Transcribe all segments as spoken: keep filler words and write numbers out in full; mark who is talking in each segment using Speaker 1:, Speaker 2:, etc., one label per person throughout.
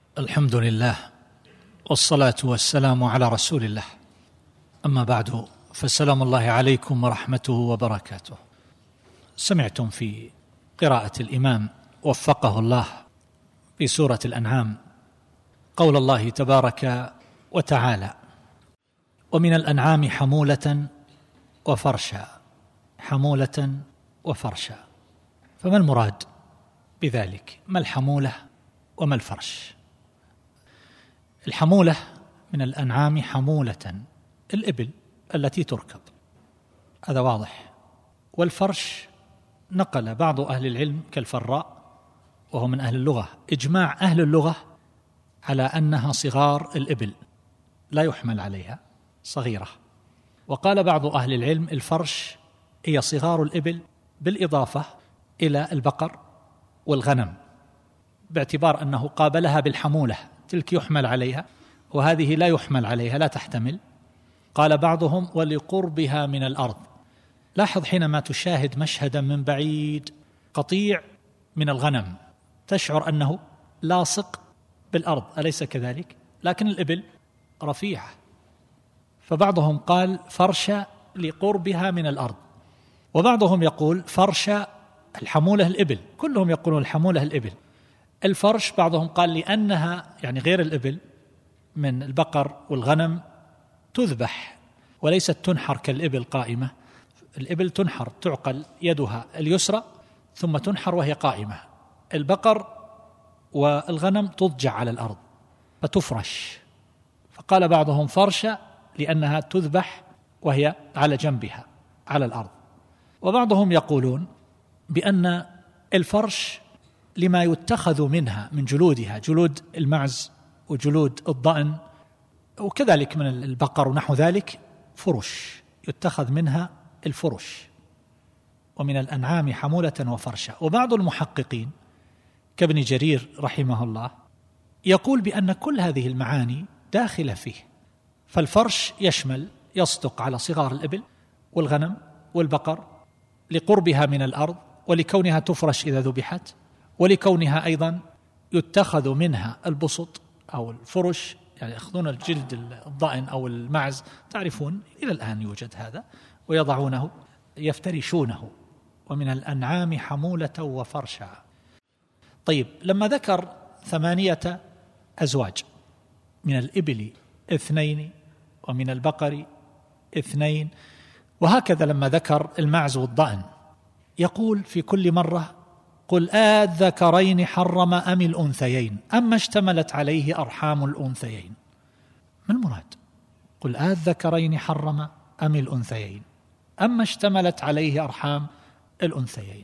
Speaker 1: الحمد لله والصلاة والسلام على رسول الله، أما بعد، فالسلام الله عليكم ورحمته وبركاته. سمعتم في قراءة الإمام وفقه الله في سورة الأنعام قول الله تبارك وتعالى: ومن الأنعام حمولة وفرشا. حمولة وفرشا، فما المراد بذلك؟ ما الحمولة وما الفرش؟ الحمولة من الأنعام حمولة الإبل التي تركب، هذا واضح. والفرش نقل بعض أهل العلم كالفراء وهو من أهل اللغة إجماع أهل اللغة على أنها صغار الإبل لا يحمل عليها، صغيرة. وقال بعض أهل العلم الفرش هي صغار الإبل بالإضافة إلى البقر والغنم، باعتبار أنه قابلها بالحمولة، تلك يحمل عليها وهذه لا يحمل عليها، لا تحتمل. قال بعضهم: ولقربها من الأرض. لاحظ حينما تشاهد مشهدا من بعيد قطيع من الغنم تشعر أنه لاصق بالأرض، أليس كذلك؟ لكن الإبل رفيعة، فبعضهم قال فرش لقربها من الأرض، وبعضهم يقول فرش الحمولة الإبل، كلهم يقولون الحمولة الإبل. الفرش بعضهم قال لأنها يعني غير الإبل من البقر والغنم تذبح وليست تنحر كالإبل قائمة. الإبل تنحر، تعقل يدها اليسرى ثم تنحر وهي قائمة. البقر والغنم تضجع على الأرض فتفرش، فقال بعضهم فرش لأنها تذبح وهي على جنبها على الأرض. وبعضهم يقولون بأن الفرش لما يتخذ منها من جلودها، جلود المعز وجلود الضأن وكذلك من البقر ونحو ذلك، فرش يتخذ منها الفرش. ومن الأنعام حمولة وفرشا. وبعض المحققين كابن جرير رحمه الله يقول بأن كل هذه المعاني داخلة فيه، فالفرش يشمل يصدق على صغار الإبل والغنم والبقر لقربها من الأرض ولكونها تفرش إذا ذبحت، ولكونها أيضا يتخذ منها البسط أو الفرش، يعني يأخذون الجلد الضأن أو المعز، تعرفون إلى الآن يوجد هذا، ويضعونه يفترشونه. ومن الأنعام حمولة وفرشا. طيب، لما ذكر ثمانية أزواج، من الإبل اثنين ومن البقر اثنين، وهكذا لما ذكر المعز والضأن يقول في كل مرة: قل آذكرين حرم أم الأنثيين أما اشتملت عليه أرحام الأنثيين. ما المراد؟ قل آذكرين حرم أم الأنثيين أما اشتملت عليه أرحام الأنثيين.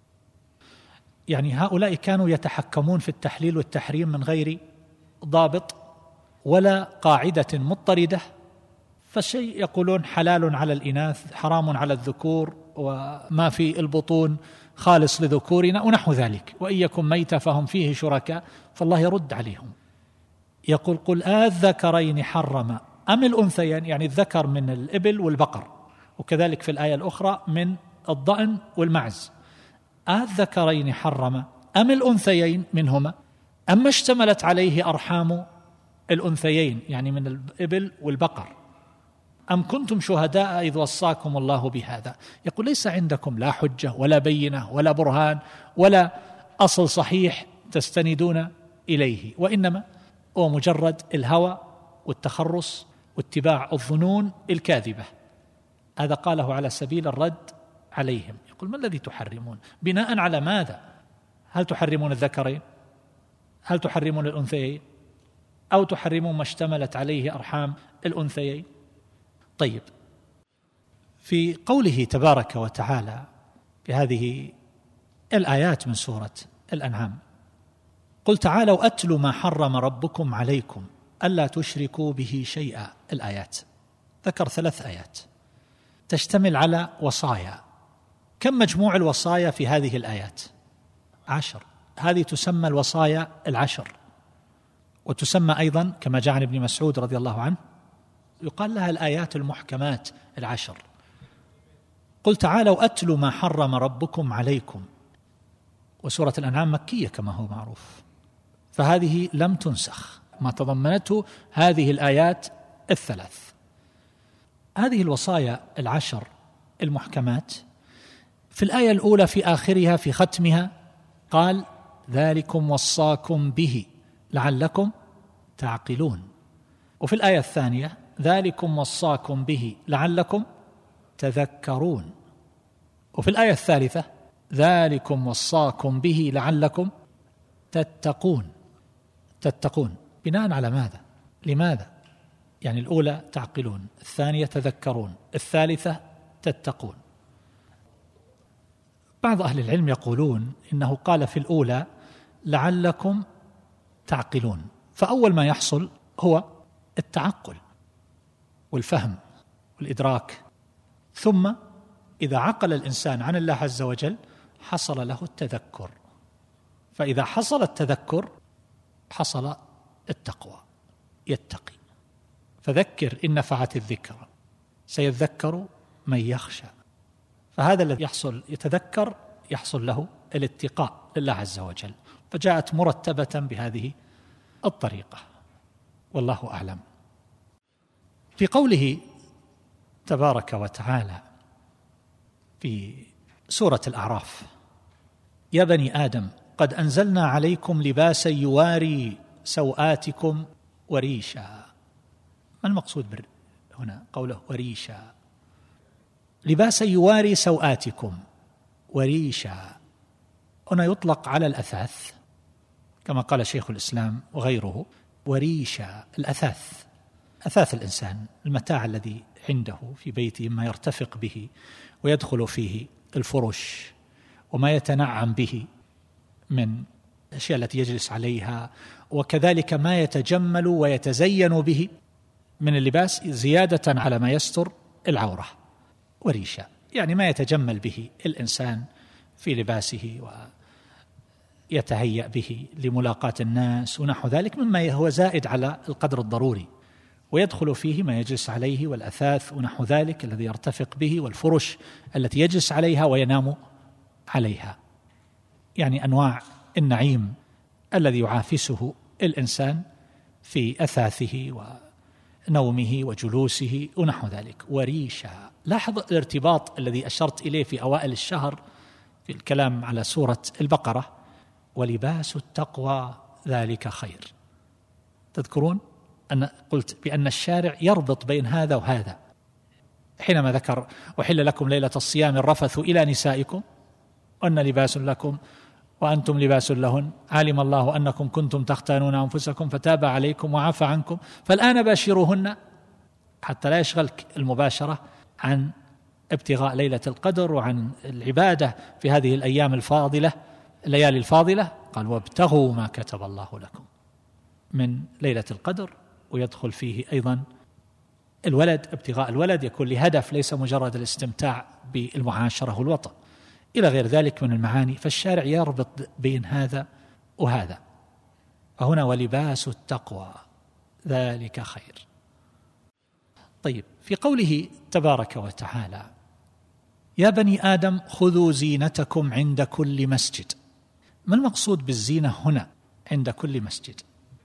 Speaker 1: يعني هؤلاء كانوا يتحكمون في التحليل والتحريم من غير ضابط ولا قاعدة مضطردة، فالشيء يقولون حلال على الإناث حرام على الذكور، وما في البطون خالص لذكورنا ونحو ذلك، وإن يكن ميتة فهم فيه شركاء، فالله يرد عليهم يقول: قل آذكرين حرم أم الأنثيين، يعني الذكر من الإبل والبقر، وكذلك في الآية الأخرى من الضأن والمعز. آذكرين حرم أم الأنثيين منهما أما اشتملت عليه أرحام الأنثيين، يعني من الإبل والبقر. أم كنتم شهداء إذ وصاكم الله بهذا. يقول ليس عندكم لا حجة ولا بينة ولا برهان ولا أصل صحيح تستندون إليه، وإنما هو مجرد الهوى والتخرص واتباع الظنون الكاذبة. هذا قاله على سبيل الرد عليهم. يقول: ما الذي تحرمون؟ بناء على ماذا؟ هل تحرمون الذكرين؟ هل تحرمون الأنثيين؟ أو تحرمون ما اشتملت عليه أرحام الأنثيين؟ طيب، في قوله تبارك وتعالى بهذه الآيات من سورة الأنعام: قل تعالوا أتل ما حرم ربكم عليكم ألا تشركوا به شيئا. الآيات ذكر ثلاث آيات تشتمل على وصايا. كم مجموع الوصايا في هذه الآيات؟ عشر. هذه تسمى الوصايا العشر، وتسمى أيضا كما جاء عن ابن مسعود رضي الله عنه يقال لها الآيات المحكمات العشر. قل تعالوا أتل ما حرم ربكم عليكم. وسورة الأنعام مكية كما هو معروف، فهذه لم تنسخ، ما تضمنته هذه الآيات الثلاث. هذه الوصايا العشر المحكمات في الآية الأولى في آخرها في ختمها قال ذلكم وصاكم به لعلكم تعقلون، وفي الآية الثانية ذلكم وصاكم به لعلكم تذكرون، وفي الآية الثالثة ذلكم وصاكم به لعلكم تتقون. تتقون بناء على ماذا؟ لماذا؟ يعني الأولى تعقلون، الثانية تذكرون، الثالثة تتقون. بعض أهل العلم يقولون إنه قال في الأولى لعلكم تعقلون، فأول ما يحصل هو التعقل والفهم والإدراك، ثم إذا عقل الإنسان عن الله عز وجل حصل له التذكر، فإذا حصل التذكر حصل التقوى، يتقي. فذكر إن نفعت الذكرى سيذكر من يخشى. فهذا الذي يحصل يتذكر يحصل له الاتقاء لله عز وجل، فجاءت مرتبة بهذه الطريقة، والله أعلم. في قوله تبارك وتعالى في سورة الأعراف يا بني آدم قد أنزلنا عليكم لباسا يواري سوآتكم وريشا. ما المقصود هنا قوله وريشا؟ لباسا يواري سوآتكم وريشا هنا يطلق على الأثاث كما قال شيخ الإسلام وغيره، وريشا الأثاث، أثاث الإنسان، المتاع الذي عنده في بيته ما يرتفق به ويدخل فيه الفرش وما يتنعم به من الأشياء التي يجلس عليها، وكذلك ما يتجمل ويتزين به من اللباس زيادة على ما يستر العورة. وريشا يعني ما يتجمل به الإنسان في لباسه ويتهيأ به لملاقاة الناس ونحو ذلك مما هو زائد على القدر الضروري، ويدخل فيه ما يجلس عليه والأثاث ونحو ذلك الذي يرتفق به، والفرش التي يجلس عليها وينام عليها، يعني أنواع النعيم الذي يعافسه الإنسان في أثاثه ونومه وجلوسه ونحو ذلك. وريشا، لاحظ الارتباط الذي أشرت إليه في أوائل الشهر في الكلام على سورة البقرة، ولباس التقوى ذلك خير. تذكرون أن قلت بأن الشارع يربط بين هذا وهذا حينما ذكر وحل لكم ليلة الصيام الرفث إلى نسائكم وأن لباس لكم وأنتم لباس لهن، علم الله أنكم كنتم تختانون أنفسكم فتاب عليكم وعفى عنكم فالآن باشروهن، حتى لا يشغلك المباشرة عن ابتغاء ليلة القدر وعن العبادة في هذه الأيام الفاضلة الليالي الفاضلة. قال وابتغوا ما كتب الله لكم من ليلة القدر، ويدخل فيه أيضا الولد، ابتغاء الولد يكون لهدف ليس مجرد الاستمتاع بالمعاشرة والوطن إلى غير ذلك من المعاني، فالشارع يربط بين هذا وهذا. فهنا ولباس التقوى ذلك خير. طيب، في قوله تبارك وتعالى يا بني آدم خذوا زينتكم عند كل مسجد، ما المقصود بالزينة هنا عند كل مسجد؟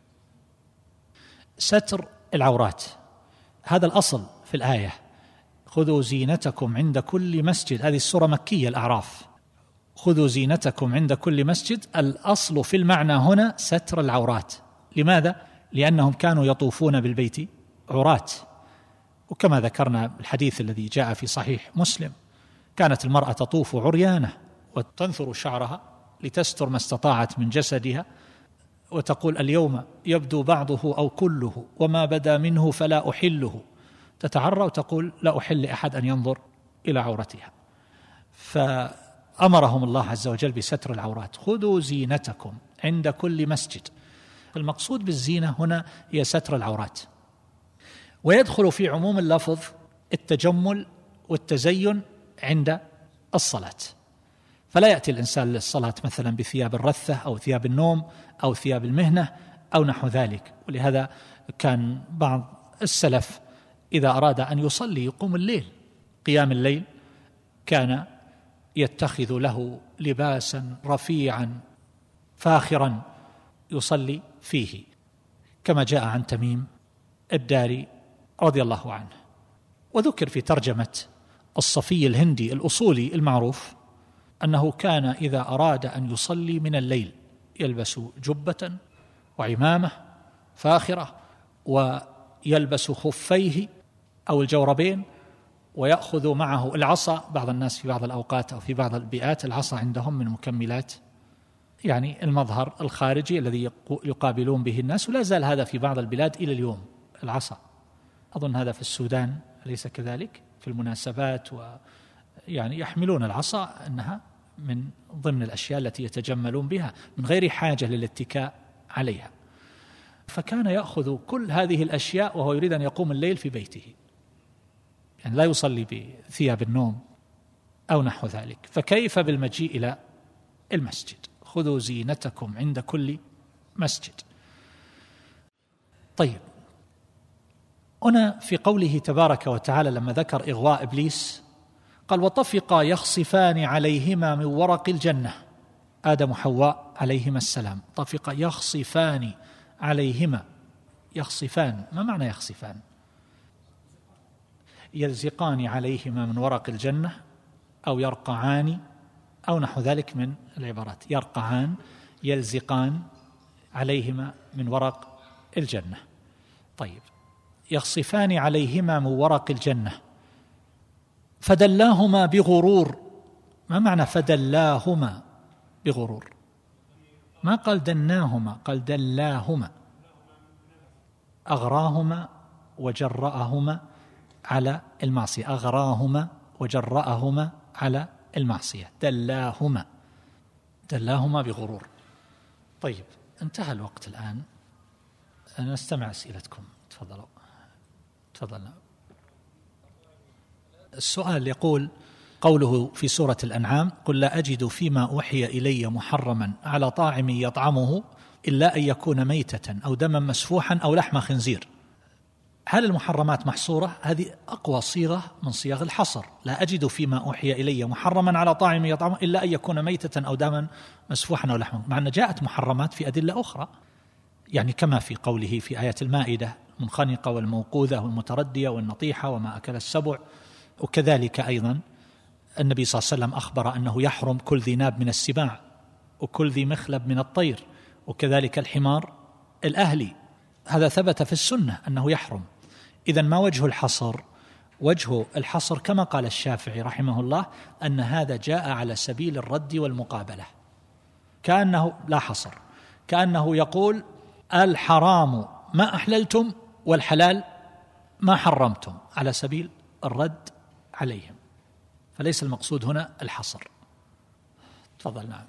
Speaker 1: ستر العورات، هذا الأصل في الآية، خذوا زينتكم عند كل مسجد. هذه السورة مكية الأعراف، خذوا زينتكم عند كل مسجد. الأصل في المعنى هنا ستر العورات. لماذا؟ لأنهم كانوا يطوفون بالبيت عورات، وكما ذكرنا الحديث الذي جاء في صحيح مسلم كانت المرأة تطوف عريانة وتنثر شعرها لتستر ما استطاعت من جسدها، وتقول اليوم يبدو بعضه أو كله وما بدا منه فلا أحله، تتعرى وتقول لا أحل أحد أن ينظر إلى عورتها. فأمرهم الله عز وجل بستر العورات، خذوا زينتكم عند كل مسجد. المقصود بالزينة هنا هي ستر العورات، ويدخل في عموم اللفظ التجمل والتزين عند الصلاة، فلا يأتي الإنسان للصلاة مثلا بثياب الرثة أو ثياب النوم أو ثياب المهنة أو نحو ذلك. ولهذا كان بعض السلف إذا أراد أن يصلي يقوم الليل قيام الليل كان يتخذ له لباسا رفيعا فاخرا يصلي فيه، كما جاء عن تميم الداري رضي الله عنه. وذكر في ترجمة الصفي الهندي الأصولي المعروف أنه كان إذا أراد أن يصلي من الليل يلبس جبة وعمامة فاخرة ويلبس خفيه أو الجوربين، ويأخذ معه العصا. بعض الناس في بعض الأوقات أو في بعض البيئات العصا عندهم من مكملات يعني المظهر الخارجي الذي يقابلون به الناس، ولا زال هذا في بعض البلاد إلى اليوم. العصا أظن هذا في السودان أليس كذلك؟ في المناسبات ويعني يحملون العصا أنها من ضمن الأشياء التي يتجملون بها من غير حاجة للاتكاء عليها. فكان يأخذ كل هذه الأشياء وهو يريد أن يقوم الليل في بيته، يعني لا يصلي بثياب النوم أو نحو ذلك. فكيف بالمجيء إلى المسجد؟ خذوا زينتكم عند كل مسجد. طيب، هنا في قوله تبارك وتعالى لما ذكر إغواء إبليس قال وطفقا يخصفان عليهما من ورق الجنة، آدم وحواء عليهما السلام، طفقا يخصفان عليهما. يخصفان، ما معنى يخصفان؟ يلزقان عليهما من ورق الجنة أو يرقعان أو نحو ذلك من العبارات. يرقعان، يلزقان عليهما من ورق الجنة. طيب، يخصفان عليهما من ورق الجنة فدلاهما بغرور. ما معنى فدلاهما بغرور؟ ما قال دناهما، قال دلاهما، أغراهما وجرأهما على المعصية، أغراهما وجرأهما على المعصية، دلاهما دلاهما بغرور. طيب، انتهى الوقت الآن، نستمع أسئلتكم. تفضلوا تفضلنا. السؤال يقول قوله في سورة الأنعام قل لا أجد فيما أوحي إلي محرما على طاعم يطعمه إلا أن يكون ميتة أو دما مسفوحا أو لحم خنزير. هل المحرمات محصورة؟ هذه أقوى صيغة من صيغ الحصر. لا أجد فيما أوحي إلي محرما على طاعم يطعمه إلا أن يكون ميتة أو دما مسفوحا أو لحما، مع أن جاءت محرمات في أدلة أخرى، يعني كما في قوله في آية المائدة المنخنقة والموقوذة والمتردية والنطيحة وما أكل السبع. وكذلك أيضا النبي صلى الله عليه وسلم أخبر أنه يحرم كل ذي ناب من السباع وكل ذي مخلب من الطير، وكذلك الحمار الأهلي، هذا ثبت في السنة أنه يحرم. إذن ما وجه الحصر؟ وجه الحصر كما قال الشافعي رحمه الله أن هذا جاء على سبيل الرد والمقابلة، كأنه لا حصر، كأنه يقول الحرام ما أحللتم والحلال ما حرمتم، على سبيل الرد عليهم، فليس المقصود هنا الحصر. تفضل. نعم.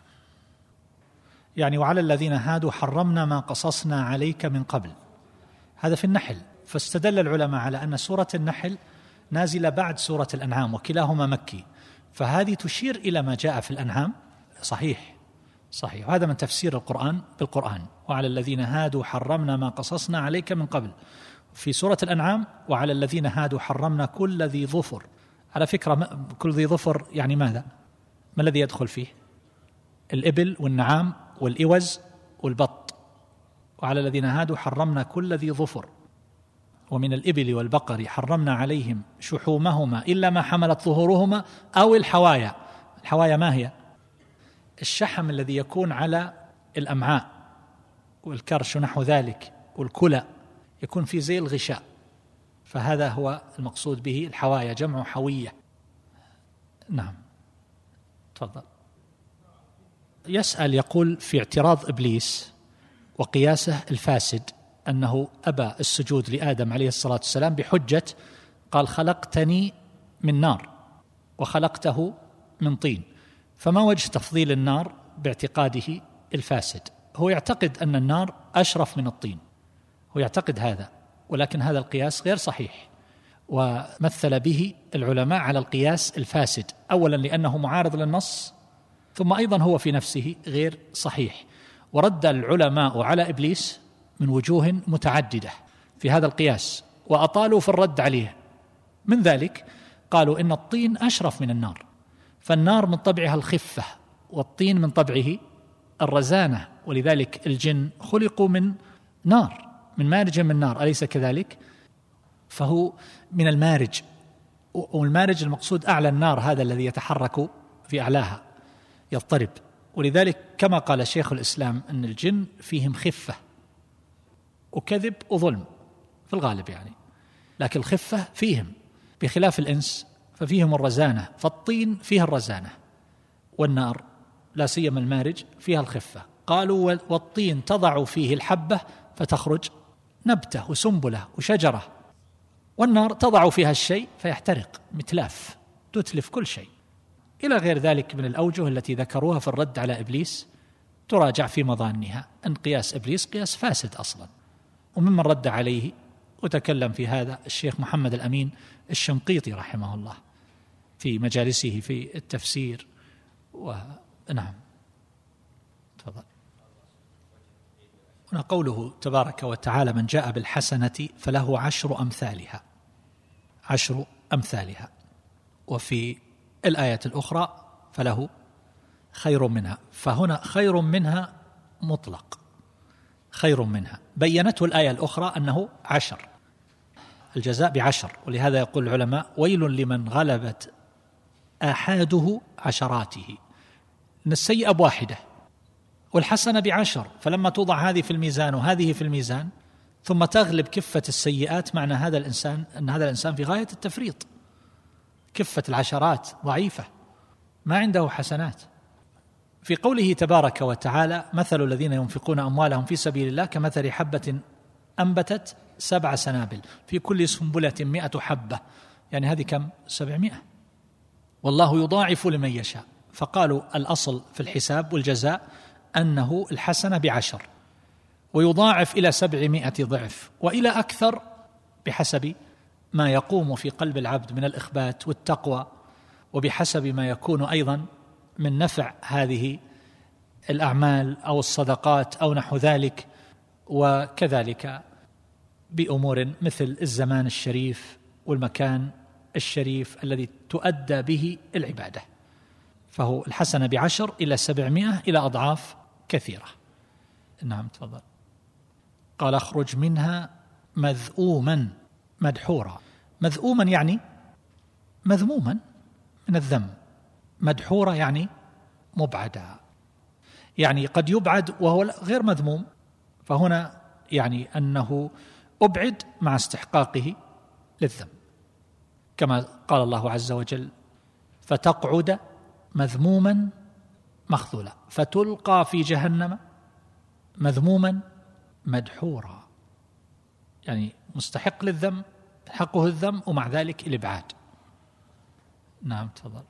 Speaker 1: يعني وعلى الذين هادوا حرمنا ما قصصنا عليك من قبل، هذا في النحل. فاستدل العلماء على أن سورة النحل نازلة بعد سورة الأنعام وكلاهما مكي، فهذه تشير إلى ما جاء في الأنعام. صحيح صحيح، وهذا من تفسير القرآن بالقرآن. وعلى الذين هادوا حرمنا ما قصصنا عليك من قبل. في سورة الأنعام وعلى الذين هادوا حرمنا كل ذي ظفر. على فكرة كل ذي ظفر يعني ماذا؟ ما الذي يدخل فيه؟ الإبل والنعام والإوز والبط. وعلى الذين هادوا حرمنا كل ذي ظفر، ومن الإبل والبقر حرمنا عليهم شحومهما إلا ما حملت ظهورهما أو الحوايا. الحوايا ما هي؟ الشحم الذي يكون على الأمعاء والكرش ونحو ذلك، والكلى يكون في زي الغشاء، فهذا هو المقصود به الحوايا، جمع حوية. نعم. تفضل. يسأل يقول في اعتراض إبليس وقياسه الفاسد أنه أبى السجود لآدم عليه الصلاة والسلام بحجة قال خلقتني من نار وخلقته من طين، فما وجه تفضيل النار باعتقاده الفاسد؟ هو يعتقد أن النار أشرف من الطين، هو يعتقد هذا، ولكن هذا القياس غير صحيح، ومثل به العلماء على القياس الفاسد، أولا لأنه معارض للنص، ثم أيضا هو في نفسه غير صحيح. ورد العلماء على إبليس من وجوه متعددة في هذا القياس، وأطالوا في الرد عليه. من ذلك قالوا إن الطين أشرف من النار، فالنار من طبعها الخفة والطين من طبعه الرزانة، ولذلك الجن خلقوا من نار، من مارج من نار، أليس كذلك؟ فهو من المارج، والمارج المقصود أعلى النار، هذا الذي يتحرك في أعلاها يضطرب. ولذلك كما قال شيخ الإسلام أن الجن فيهم خفة وكذب وظلم في الغالب يعني، لكن الخفة فيهم بخلاف الإنس ففيهم الرزانة، فالطين فيها الرزانة، والنار لا سيما المارج فيها الخفة. قالوا والطين تضع فيه الحبة فتخرج نبتة وسنبلة وشجرة، والنار تضع فيها الشيء فيحترق متلاف، تتلف كل شيء، إلى غير ذلك من الأوجه التي ذكروها في الرد على إبليس، تراجع في مظانها أن قياس إبليس قياس فاسد أصلا. وممن رد عليه وتكلم في هذا الشيخ محمد الأمين الشنقيطي رحمه الله في مجالسه في التفسير. ونعم تفضل. هنا قوله تبارك وتعالى من جاء بالحسنة فله عشر أمثالها، عشر أمثالها، وفي الآية الأخرى فله خير منها، فهنا خير منها مطلق، خير منها بينته الآية الأخرى أنه عشر، الجزاء بعشر. ولهذا يقول العلماء ويل لمن غلبت آحاده عشراته، إن السيئة بواحدة والحسنة بعشر، فلما توضع هذه في الميزان وهذه في الميزان ثم تغلب كفة السيئات، معنى هذا الإنسان أن هذا الإنسان في غاية التفريط، كفة العشرات ضعيفة، ما عنده حسنات. في قوله تبارك وتعالى مثل الذين ينفقون أموالهم في سبيل الله كمثل حبة أنبتت سبع سنابل في كل سنبلة مئة حبة، يعني هذه كم؟ سبعمائة. والله يضاعف لمن يشاء. فقالوا الأصل في الحساب والجزاء أنه الحسنة بعشر، ويضاعف إلى سبعمائة ضعف وإلى أكثر بحسب ما يقوم في قلب العبد من الإخبات والتقوى، وبحسب ما يكون أيضا من نفع هذه الأعمال أو الصدقات أو نحو ذلك، وكذلك بأمور مثل الزمان الشريف والمكان الشريف الذي تؤدى به العبادة. فهو الحسنة بعشر إلى سبعمائة إلى أضعاف كثيرة. نعم تفضل. قال اخرج منها مذءوما مدحورا. مذءوما يعني مذموما من الذم، مدحورا يعني مبعدا، يعني قد يبعد وهو غير مذموم، فهنا يعني أنه أبعد مع استحقاقه للذم، كما قال الله عز وجل فتقعد مذموما مخذولا فتلقى في جهنم مذموما مدحورا، يعني مستحق للذم، حقه الذم ومع ذلك الإبعاد. نعم تفضل.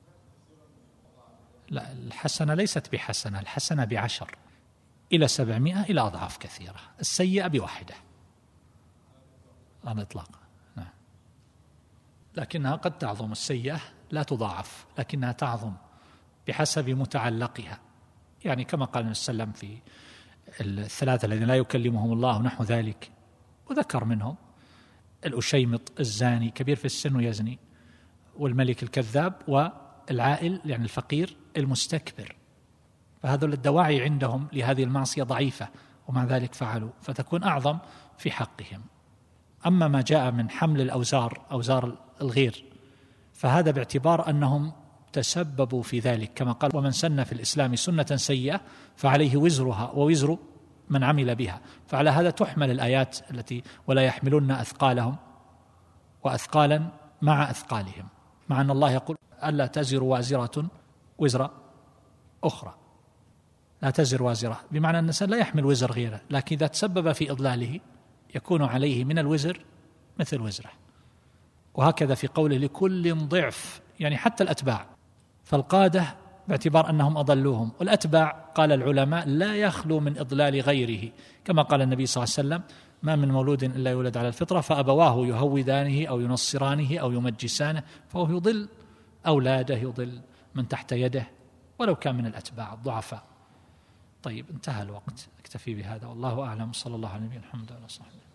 Speaker 1: لا، الحسنة ليست بحسنة، الحسنة بعشر إلى سبعمائة إلى أضعاف كثيرة، السيئة بواحدة على الإطلاق. نعم. لكنها قد تعظم، السيئة لا تضاعف لكنها تعظم بحسب متعلقها، يعني كما قال النبي صلى الله عليه وسلم في الثلاثة الذين لا يكلمهم الله ونحو ذلك، وذكر منهم الأشيمط الزاني كبير في السن ويزني، والملك الكذاب، والعائل يعني الفقير المستكبر، فهذول الدواعي عندهم لهذه المعصية ضعيفة ومع ذلك فعلوا، فتكون أعظم في حقهم. أما ما جاء من حمل الأوزار، أوزار الغير، فهذا باعتبار أنهم تسببوا في ذلك، كما قال ومن سن في الإسلام سنة سيئة فعليه وزرها ووزر من عمل بها. فعلى هذا تحمل الآيات التي ولا يحملن أثقالهم وأثقالا مع أثقالهم، مع أن الله يقول ألا تزر وازرة وزر أخرى، لا تزر وازرة، بمعنى أن الإنسان لا يحمل وزر غيره، لكن إذا تسبب في إضلاله يكون عليه من الوزر مثل وزره. وهكذا في قوله لكل ضعف، يعني حتى الأتباع، فالقادة باعتبار أنهم أضلوهم، والأتباع قال العلماء لا يخلو من إضلال غيره، كما قال النبي صلى الله عليه وسلم ما من مولود إلا يولد على الفطرة فأبواه يهودانه أو ينصرانه أو يمجسانه، فهو يضل أولاده، يضل من تحت يده ولو كان من الأتباع الضعفاء. طيب انتهى الوقت، اكتفي بهذا والله أعلم، صلى الله عليه وسلم. الحمد لله.